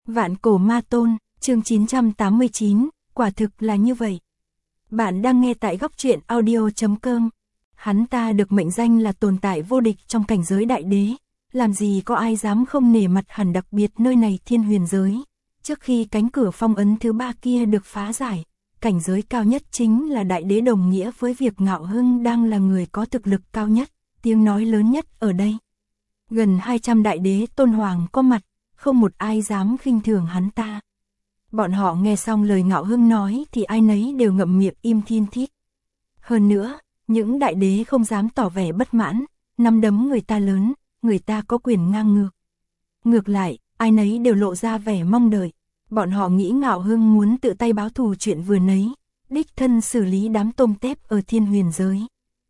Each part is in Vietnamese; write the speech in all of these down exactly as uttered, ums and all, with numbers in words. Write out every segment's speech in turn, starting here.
Vạn cổ ma tôn, chương chín trăm tám mươi chín, quả thực là như vậy. Bạn đang nghe tại góc truyện audio chấm com. Hắn ta được mệnh danh là tồn tại vô địch trong cảnh giới đại đế, làm gì có ai dám không nể mặt hẳn, đặc biệt nơi này thiên huyền giới. Trước khi cánh cửa phong ấn thứ ba kia được phá giải, cảnh giới cao nhất chính là đại đế, đồng nghĩa với việc Ngạo Hưng đang là người có thực lực cao nhất, tiếng nói lớn nhất ở đây. Gần hai trăm đại đế tôn hoàng có mặt, không một ai dám khinh thường hắn ta. Bọn họ nghe xong lời Ngạo Hưng nói thì ai nấy đều ngậm miệng im thiên thít. Hơn nữa, những đại đế không dám tỏ vẻ bất mãn, nắm đấm người ta lớn, người ta có quyền ngang ngược. Ngược lại, ai nấy đều lộ ra vẻ mong đợi. Bọn họ nghĩ Ngạo Hưng muốn tự tay báo thù chuyện vừa nấy, đích thân xử lý đám tôm tép ở thiên huyền giới.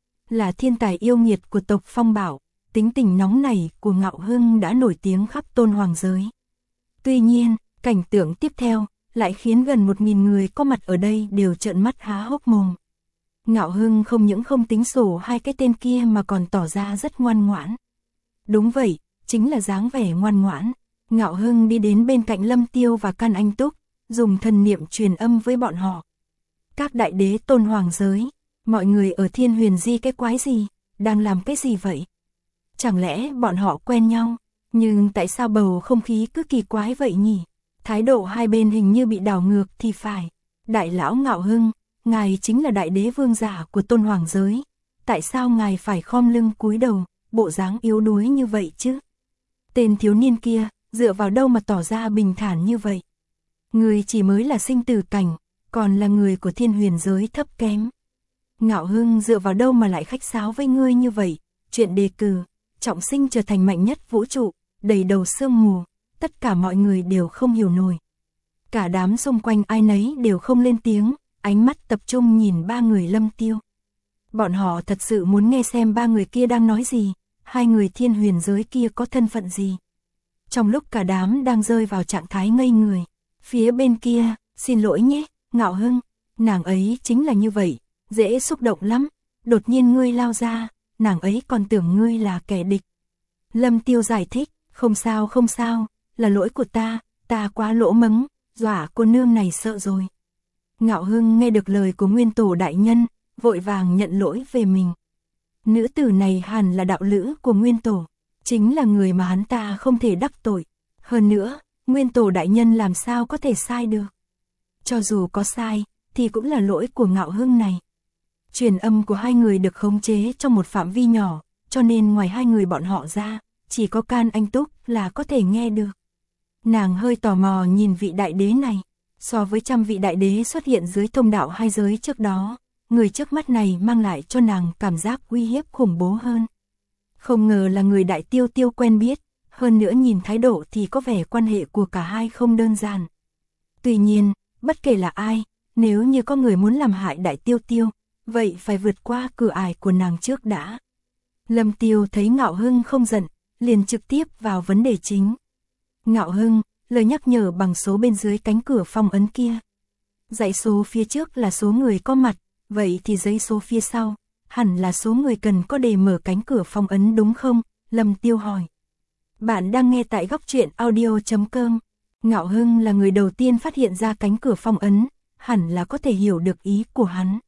Là thiên tài yêu nghiệt của tộc Phong Bảo, tính tình nóng nảy của Ngạo Hưng đã nổi tiếng khắp tôn hoàng giới. Tuy nhiên, cảnh tượng tiếp theo lại khiến gần một nghìn người có mặt ở đây đều trợn mắt há hốc mồm. Ngạo Hưng không những không tính sổ hai cái tên kia mà còn tỏ ra rất ngoan ngoãn. Đúng vậy, chính là dáng vẻ ngoan ngoãn. Ngạo Hưng đi đến bên cạnh Lâm Tiêu và Can Anh Túc, dùng thần niệm truyền âm với bọn họ. Các đại đế tôn hoàng giới, mọi người ở thiên huyền di cái quái gì, đang làm cái gì vậy? Chẳng lẽ bọn họ quen nhau, nhưng tại sao bầu không khí cứ kỳ quái vậy nhỉ? Thái độ hai bên hình như bị đảo ngược thì phải. Đại lão Ngạo Hưng, ngài chính là đại đế vương giả của tôn hoàng giới. Tại sao ngài phải khom lưng cúi đầu, bộ dáng yếu đuối như vậy chứ? Tên thiếu niên kia, dựa vào đâu mà tỏ ra bình thản như vậy? Người chỉ mới là sinh tử cảnh, còn là người của thiên huyền giới thấp kém. Ngạo Hưng dựa vào đâu mà lại khách sáo với ngươi như vậy? Chuyện đề cử, trọng sinh trở thành mạnh nhất vũ trụ, đầy đầu sương mù, tất cả mọi người đều không hiểu nổi. Cả đám xung quanh ai nấy đều không lên tiếng, ánh mắt tập trung nhìn ba người Lâm Tiêu. Bọn họ thật sự muốn nghe xem ba người kia đang nói gì, hai người thiên huyền giới kia có thân phận gì. Trong lúc cả đám đang rơi vào trạng thái ngây người, phía bên kia, xin lỗi nhé, Ngạo Hưng, nàng ấy chính là như vậy, dễ xúc động lắm, đột nhiên ngươi lao ra, nàng ấy còn tưởng ngươi là kẻ địch. Lâm Tiêu giải thích, không sao không sao, là lỗi của ta, ta quá lỗ mắng, dọa cô nương này sợ rồi. Ngạo Hưng nghe được lời của nguyên tổ đại nhân, vội vàng nhận lỗi về mình. Nữ tử này hẳn là đạo lữ của nguyên tổ, chính là người mà hắn ta không thể đắc tội. Hơn nữa, nguyên tổ đại nhân làm sao có thể sai được. Cho dù có sai, thì cũng là lỗi của Ngạo Hưng này. Truyền âm của hai người được khống chế trong một phạm vi nhỏ, cho nên ngoài hai người bọn họ ra, chỉ có Can Anh Túc là có thể nghe được. Nàng hơi tò mò nhìn vị đại đế này, so với trăm vị đại đế xuất hiện dưới thông đạo hai giới trước đó, người trước mắt này mang lại cho nàng cảm giác uy hiếp khủng bố hơn. Không ngờ là người Đại Tiêu Tiêu quen biết, hơn nữa nhìn thái độ thì có vẻ quan hệ của cả hai không đơn giản. Tuy nhiên, bất kể là ai, nếu như có người muốn làm hại Đại Tiêu Tiêu, vậy phải vượt qua cửa ải của nàng trước đã. Lâm Tiêu thấy Ngạo Hưng không giận, liền trực tiếp vào vấn đề chính. Ngạo Hưng, lời nhắc nhở bằng số bên dưới cánh cửa phong ấn kia. Dãy số phía trước là số người có mặt, vậy thì dãy số phía sau, hẳn là số người cần có để mở cánh cửa phong ấn đúng không? Lâm Tiêu hỏi. Bạn đang nghe tại góc truyện audio chấm com. Ngạo Hưng là người đầu tiên phát hiện ra cánh cửa phong ấn, hẳn là có thể hiểu được ý của hắn.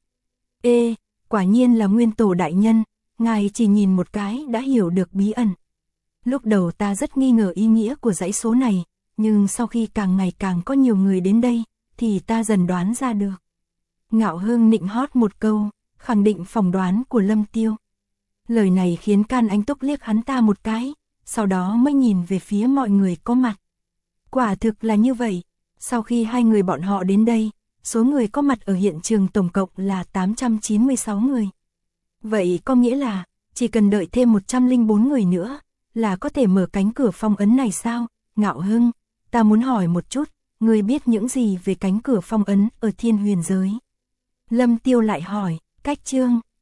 Ê, quả nhiên là nguyên tổ đại nhân, ngài chỉ nhìn một cái đã hiểu được bí ẩn. Lúc đầu ta rất nghi ngờ ý nghĩa của dãy số này, nhưng sau khi càng ngày càng có nhiều người đến đây, thì ta dần đoán ra được. Ngạo Hưng nịnh hót một câu, khẳng định phỏng đoán của Lâm Tiêu. Lời này khiến Can Anh Túc liếc hắn ta một cái, sau đó mới nhìn về phía mọi người có mặt. Quả thực là như vậy, sau khi hai người bọn họ đến đây, số người có mặt ở hiện trường tổng cộng là tám trăm chín mươi sáu người. Vậy có nghĩa là, chỉ cần đợi thêm một trăm lẻ bốn người nữa, là có thể mở cánh cửa phong ấn này sao? Ngạo Hưng, ta muốn hỏi một chút, ngươi biết những gì về cánh cửa phong ấn ở thiên huyền giới? Lâm Tiêu lại hỏi, cách chương,